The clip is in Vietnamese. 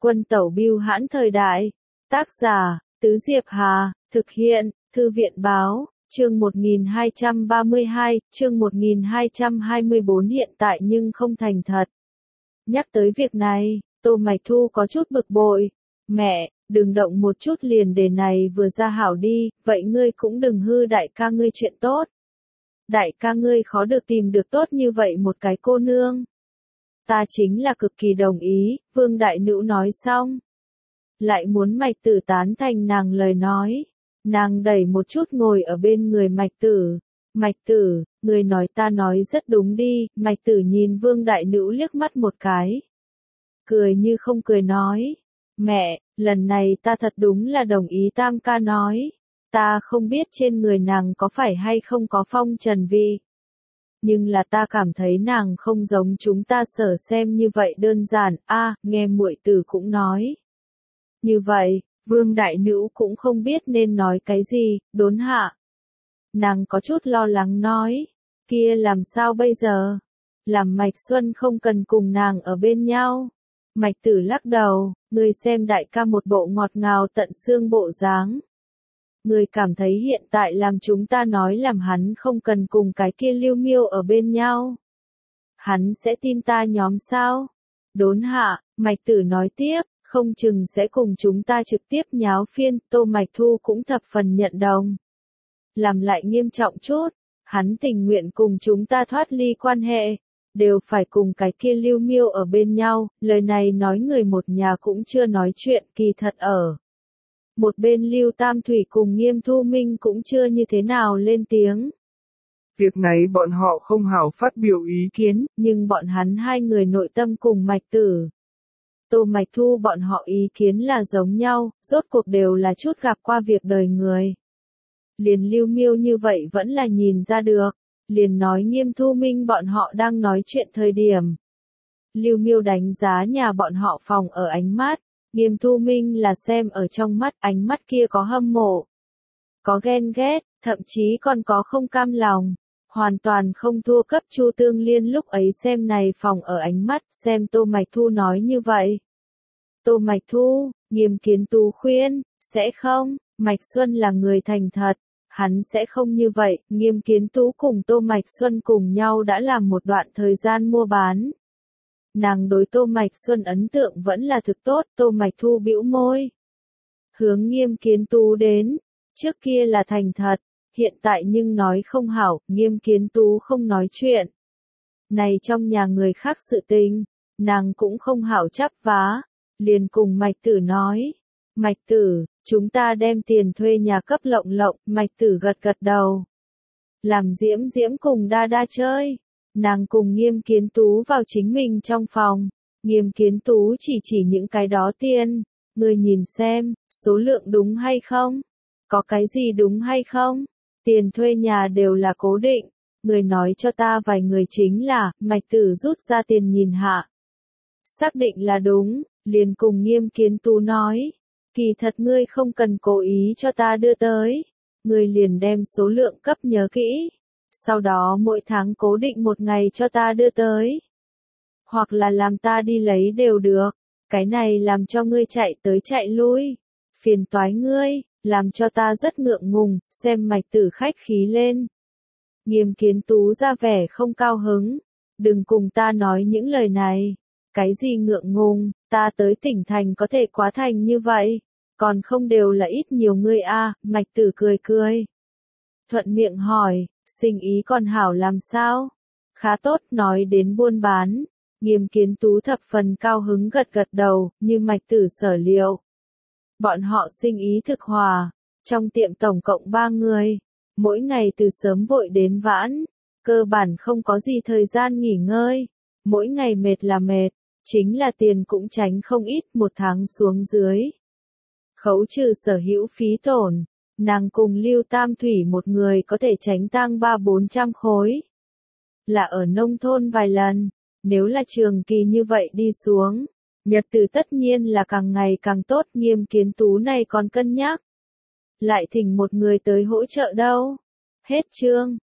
Quân tẩu bưu hãn thời đại. Tác giả, Tứ Diệp Hà, thực hiện, Thư viện báo, chương 1232, chương 1224 hiện tại nhưng không thành thật. Nhắc tới việc này, Tô Mạch Thu có chút bực bội. Mẹ, đừng động một chút liền đề này vừa ra hảo đi, vậy ngươi cũng đừng hư đại ca ngươi chuyện tốt. Đại ca ngươi khó được tìm được tốt như vậy một cái cô nương. Ta chính là cực kỳ đồng ý, Vương Đại Nữ nói xong. Lại muốn Mạch Tử tán thành nàng lời nói. Nàng đẩy một chút ngồi ở bên người Mạch Tử. Mạch Tử, người nói ta nói rất đúng đi. Mạch Tử nhìn Vương Đại Nữ liếc mắt một cái. Cười như không cười nói. Mẹ, lần này ta thật đúng là đồng ý Tam ca nói. Ta không biết trên người nàng có phải hay không có phong trần vị. Nhưng là ta cảm thấy nàng không giống chúng ta sở xem như vậy đơn giản. Nghe muội tử cũng nói. Như vậy, Vương Đại Nữ cũng không biết nên nói cái gì, đốn hạ. Nàng có chút lo lắng nói, kia làm sao bây giờ? Làm Mạch Xuân không cần cùng nàng ở bên nhau. Mạch Tử lắc đầu, người xem đại ca một bộ ngọt ngào tận xương bộ dáng. Người cảm thấy hiện tại làm chúng ta nói làm hắn không cần cùng cái kia Lưu Miêu ở bên nhau. Hắn sẽ tin ta nhóm sao? Đốn hạ, Mạch Tử nói tiếp, không chừng sẽ cùng chúng ta trực tiếp nháo phiên. Tô Mạch Thu cũng thập phần nhận đồng. Làm lại nghiêm trọng chút, hắn tình nguyện cùng chúng ta thoát ly quan hệ, đều phải cùng cái kia Lưu Miêu ở bên nhau. Lời này nói người một nhà cũng chưa nói chuyện, kỳ thật ở. Một bên Lưu Tam Thủy cùng Nghiêm Thu Minh cũng chưa như thế nào lên tiếng. Việc này bọn họ không hảo phát biểu ý kiến, nhưng bọn hắn hai người nội tâm cùng Mạch Tử. Tô Mạch Thu bọn họ ý kiến là giống nhau, rốt cuộc đều là chút gặp qua việc đời người. Liền Lưu Miêu như vậy vẫn là nhìn ra được, liền nói Nghiêm Thu Minh bọn họ đang nói chuyện thời điểm. Lưu Miêu đánh giá nhà bọn họ phòng ở ánh mắt, Nghiêm Thu Minh là xem ở trong mắt, ánh mắt kia có hâm mộ, có ghen ghét, thậm chí còn có không cam lòng, hoàn toàn không thua cấp Chu Tương Liên lúc ấy xem này phòng ở ánh mắt, xem Tô Mạch Thu nói như vậy. Tô Mạch Thu, Nghiêm Kiến Tú khuyên, sẽ không, Mạch Xuân là người thành thật, hắn sẽ không như vậy. Nghiêm Kiến Tú cùng Tô Mạch Xuân cùng nhau đã làm một đoạn thời gian mua bán. Nàng đối Tô Mạch Xuân ấn tượng vẫn là thực tốt. Tô Mạch Thu bĩu môi, hướng Nghiêm Kiến Tú đến, trước kia là thành thật, hiện tại nhưng nói không hảo. Nghiêm Kiến Tú không nói chuyện. Này trong nhà người khác sự tình, nàng cũng không hảo chấp vá, liền cùng Mạch Tử nói, Mạch Tử, chúng ta đem tiền thuê nhà cấp Lộng Lộng. Mạch Tử gật gật đầu. Làm Diễm Diễm cùng Đa Đa chơi. Nàng cùng Nghiêm Kiến Tú vào chính mình trong phòng. Nghiêm Kiến Tú chỉ những cái đó tiền. Người nhìn xem, số lượng đúng hay không? Có cái gì đúng hay không? Tiền thuê nhà đều là cố định. Người nói cho ta vài người chính là. Mạch Tử rút ra tiền nhìn hạ. Xác định là đúng, liền cùng Nghiêm Kiến Tú nói. Kỳ thật ngươi không cần cố ý cho ta đưa tới. Ngươi liền đem số lượng cấp nhớ kỹ. Sau đó mỗi tháng cố định một ngày cho ta đưa tới. Hoặc là làm ta đi lấy đều được. Cái này làm cho ngươi chạy tới chạy lui. Phiền toái ngươi, làm cho ta rất ngượng ngùng, xem Mạch Tử khách khí lên. Nghiêm Kiến Tú ra vẻ không cao hứng. Đừng cùng ta nói những lời này. Cái gì ngượng ngùng, ta tới tỉnh thành có thể quá thành như vậy. Còn không đều là ít nhiều ngươi Mạch Tử cười cười. Thuận miệng hỏi, sinh ý còn hảo làm sao? Khá tốt. Nói đến buôn bán. Nghiêm Kiến Tú thập phần cao hứng gật gật đầu, như Mạch Tử sở liệu. Bọn họ sinh ý thực hòa. Trong tiệm tổng cộng 3 người. Mỗi ngày từ sớm vội đến vãn. Cơ bản không có gì thời gian nghỉ ngơi. Mỗi ngày mệt là mệt. Chính là tiền cũng tránh không ít, một tháng xuống dưới. Khấu trừ sở hữu phí tổn. Nàng cùng Lưu Tam Thủy một người có thể tránh tang 300-400 khối. Là ở nông thôn vài lần. Nếu là trường kỳ như vậy đi xuống. Nhật tử tất nhiên là càng ngày càng tốt. Nghiêm Kiến Tú này còn cân nhắc. Lại thỉnh một người tới hỗ trợ đâu. Hết chương.